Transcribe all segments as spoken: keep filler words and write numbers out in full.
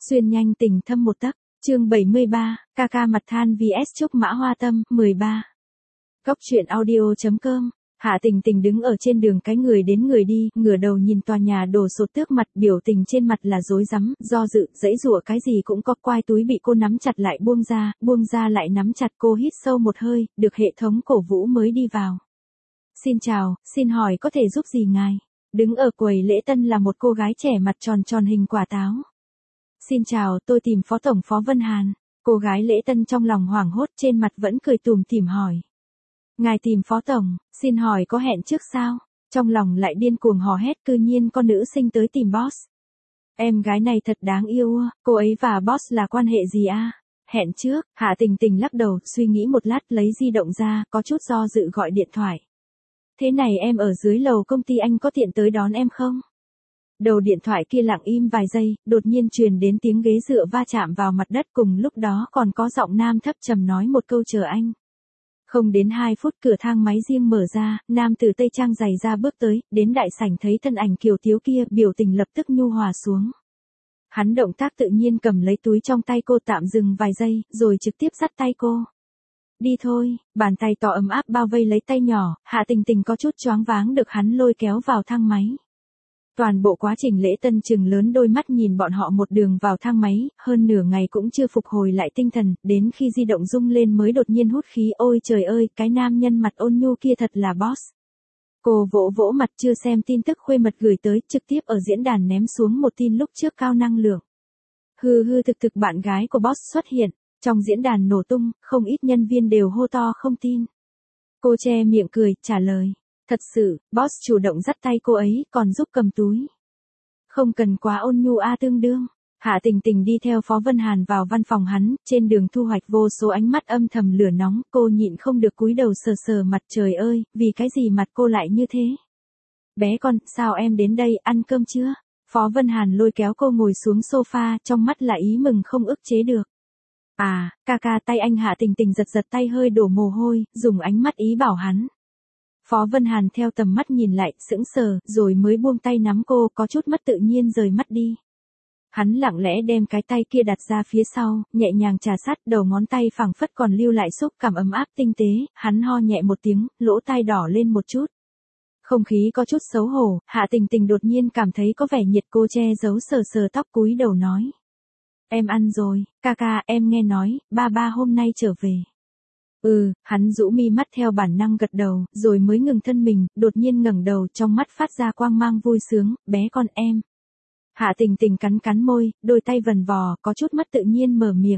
Xuyên nhanh tình thâm một tấc, chương bảy mươi ba, ca ca mặt than vs Trúc Mã Hoa Tâm, mười ba. Góc truyện audio.com. Hạ Tình Tình đứng ở trên đường cái người đến người đi, ngửa đầu nhìn tòa nhà đổ sụt tước mặt, biểu tình trên mặt là rối rắm, do dự, giãy giụa cái gì cũng có, quai túi bị cô nắm chặt lại buông ra, buông ra lại nắm chặt, cô hít sâu một hơi, được hệ thống cổ vũ mới đi vào. Xin chào, xin hỏi có thể giúp gì ngài? Đứng ở quầy lễ tân là một cô gái trẻ mặt tròn tròn hình quả táo. Xin chào, tôi tìm Phó Tổng Phó Vân Hàn. Cô gái lễ tân trong lòng hoảng hốt, trên mặt vẫn cười tủm tỉm hỏi. Ngài tìm Phó Tổng, xin hỏi có hẹn trước sao? Trong lòng lại điên cuồng hò hét, cư nhiên con nữ sinh tới tìm boss. Em gái này thật đáng yêu, cô ấy và boss là quan hệ gì a? Hẹn trước, Hạ Tình Tình lắc đầu, suy nghĩ một lát lấy di động ra, có chút do dự gọi điện thoại. Thế này em ở dưới lầu công ty, anh có tiện tới đón em không? Đầu điện thoại kia lặng im vài giây, đột nhiên truyền đến tiếng ghế dựa va chạm vào mặt đất, cùng lúc đó còn có giọng nam thấp trầm nói một câu chờ anh. Không đến hai phút cửa thang máy riêng mở ra, nam từ tây trang giày ra bước tới, đến đại sảnh thấy thân ảnh kiều thiếu kia, biểu tình lập tức nhu hòa xuống. Hắn động tác tự nhiên cầm lấy túi trong tay cô, tạm dừng vài giây, rồi trực tiếp dắt tay cô. Đi thôi, bàn tay to ấm áp bao vây lấy tay nhỏ, Hạ Tình Tình có chút choáng váng được hắn lôi kéo vào thang máy. Toàn bộ quá trình lễ tân chừng lớn đôi mắt nhìn bọn họ một đường vào thang máy, hơn nửa ngày cũng chưa phục hồi lại tinh thần, đến khi di động rung lên mới đột nhiên hút khí, ôi trời ơi, cái nam nhân mặt ôn nhu kia thật là boss. Cô vỗ vỗ mặt, chưa xem tin tức khuê mật gửi tới, trực tiếp ở diễn đàn ném xuống một tin lúc trước cao năng lượng. Hư hư thực thực bạn gái của boss xuất hiện, trong diễn đàn nổ tung, không ít nhân viên đều hô to không tin. Cô che miệng cười, trả lời. Thật sự, boss chủ động dắt tay cô ấy, còn giúp cầm túi. Không cần quá ôn nhu a tương đương. Hạ Tình Tình đi theo Phó Vân Hàn vào văn phòng hắn, trên đường thu hoạch vô số ánh mắt âm thầm lửa nóng, cô nhịn không được cúi đầu sờ sờ mặt, trời ơi, vì cái gì mặt cô lại như thế? Bé con, sao em đến đây, ăn cơm chưa? Phó Vân Hàn lôi kéo cô ngồi xuống sofa, trong mắt là ý mừng không ức chế được. À, ca ca, tay anh. Hạ Tình Tình giật giật tay hơi đổ mồ hôi, dùng ánh mắt ý bảo hắn. Phó Vân Hàn theo tầm mắt nhìn lại, sững sờ, rồi mới buông tay nắm cô, có chút mất tự nhiên rời mắt đi. Hắn lặng lẽ đem cái tay kia đặt ra phía sau, nhẹ nhàng trà sát, đầu ngón tay phẳng phất còn lưu lại xúc cảm ấm áp tinh tế, hắn ho nhẹ một tiếng, lỗ tai đỏ lên một chút. Không khí có chút xấu hổ, Hạ Tình Tình đột nhiên cảm thấy có vẻ nhiệt, cô che giấu sờ sờ tóc cúi đầu nói. Em ăn rồi, ca ca, em nghe nói, ba ba hôm nay trở về. Ừ, hắn rũ mi mắt theo bản năng gật đầu, rồi mới ngừng thân mình, đột nhiên ngẩng đầu, trong mắt phát ra quang mang vui sướng, bé con em. Hạ Tình Tình cắn cắn môi, đôi tay vần vò, có chút mất tự nhiên mở miệng.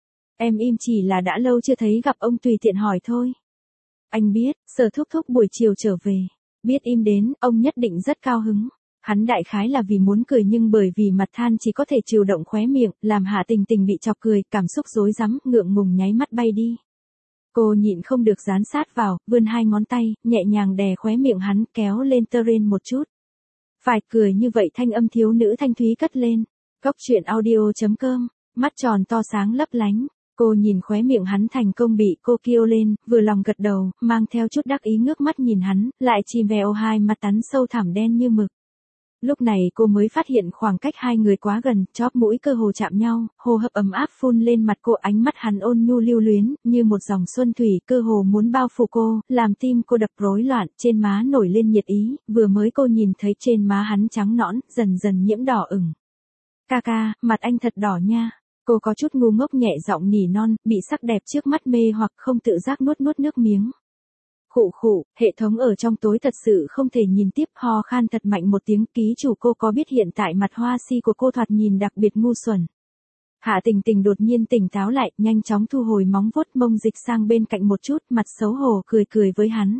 Em im chỉ là đã lâu chưa thấy gặp ông, tùy tiện hỏi thôi. Anh biết, Sở thúc thúc buổi chiều trở về. Biết im đến, ông nhất định rất cao hứng. Hắn đại khái là vì muốn cười nhưng bởi vì mặt than chỉ có thể chịu động khóe miệng, làm Hạ Tình Tình bị chọc cười, cảm xúc rối rắm, ngượng ngùng nháy mắt bay đi. Cô nhịn không được dán sát vào, vươn hai ngón tay, nhẹ nhàng đè khóe miệng hắn, kéo lên tơ rên một chút. Phải cười như vậy, thanh âm thiếu nữ thanh thúy cất lên. Góc truyện audio.com, mắt tròn to sáng lấp lánh. Cô nhìn khóe miệng hắn thành công bị cô kêu lên, vừa lòng gật đầu, mang theo chút đắc ý ngước mắt nhìn hắn, lại chìm vèo hai mặt tắn sâu thẳm đen như mực. Lúc này cô mới phát hiện khoảng cách hai người quá gần, chóp mũi cơ hồ chạm nhau, hô hấp ấm áp phun lên mặt cô, ánh mắt hắn ôn nhu lưu luyến, như một dòng xuân thủy, cơ hồ muốn bao phủ cô, làm tim cô đập rối loạn, trên má nổi lên nhiệt ý, vừa mới cô nhìn thấy trên má hắn trắng nõn, dần dần nhiễm đỏ ửng. Ca ca, mặt anh thật đỏ nha. Cô có chút ngu ngốc nhẹ giọng nỉ non, bị sắc đẹp trước mắt mê hoặc không tự giác nuốt nuốt nước miếng. Khụ khụ, hệ thống ở trong tối thật sự không thể nhìn tiếp, ho khan thật mạnh một tiếng, ký chủ cô có biết hiện tại mặt hoa si của cô thoạt nhìn đặc biệt ngu xuẩn. Hạ Tình Tình đột nhiên tỉnh táo lại, nhanh chóng thu hồi móng vuốt, mông dịch sang bên cạnh một chút, mặt xấu hổ cười cười với hắn.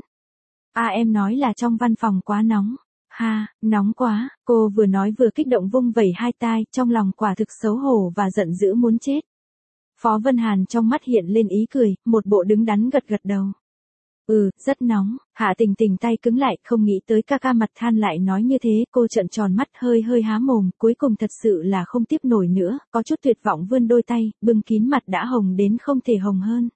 À em nói là trong văn phòng quá nóng. Ha, nóng quá, cô vừa nói vừa kích động vung vẩy hai tai, trong lòng quả thực xấu hổ và giận dữ muốn chết. Phó Vân Hàn trong mắt hiện lên ý cười, một bộ đứng đắn gật gật đầu. Ừ, rất nóng. Hạ Tình Tình tay cứng lại, không nghĩ tới ca ca mặt than lại nói như thế, cô trợn tròn mắt hơi hơi há mồm, cuối cùng thật sự là không tiếp nổi nữa, có chút tuyệt vọng vươn đôi tay, bưng kín mặt đã hồng đến không thể hồng hơn.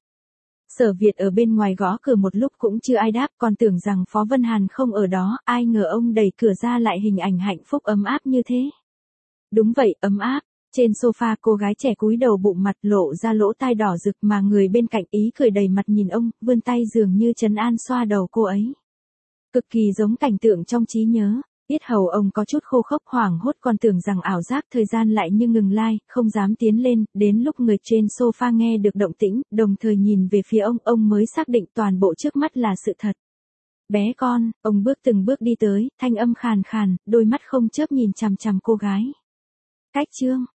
Sở Việt ở bên ngoài gõ cửa một lúc cũng chưa ai đáp, còn tưởng rằng Phó Vân Hàn không ở đó, ai ngờ ông đẩy cửa ra lại hình ảnh hạnh phúc ấm áp như thế. Đúng vậy, ấm áp. Trên sofa cô gái trẻ cúi đầu bụng mặt lộ ra lỗ tai đỏ rực mà người bên cạnh ý cười đầy mặt nhìn ông, vươn tay dường như trấn an xoa đầu cô ấy. Cực kỳ giống cảnh tượng trong trí nhớ. Yết hầu ông có chút khô khốc hoảng hốt còn tưởng rằng ảo giác thời gian lại như ngừng lai, không dám tiến lên, đến lúc người trên sofa nghe được động tĩnh, đồng thời nhìn về phía ông, ông mới xác định toàn bộ trước mắt là sự thật. Bé con, ông bước từng bước đi tới, thanh âm khàn khàn, đôi mắt không chớp nhìn chằm chằm cô gái. Cách chương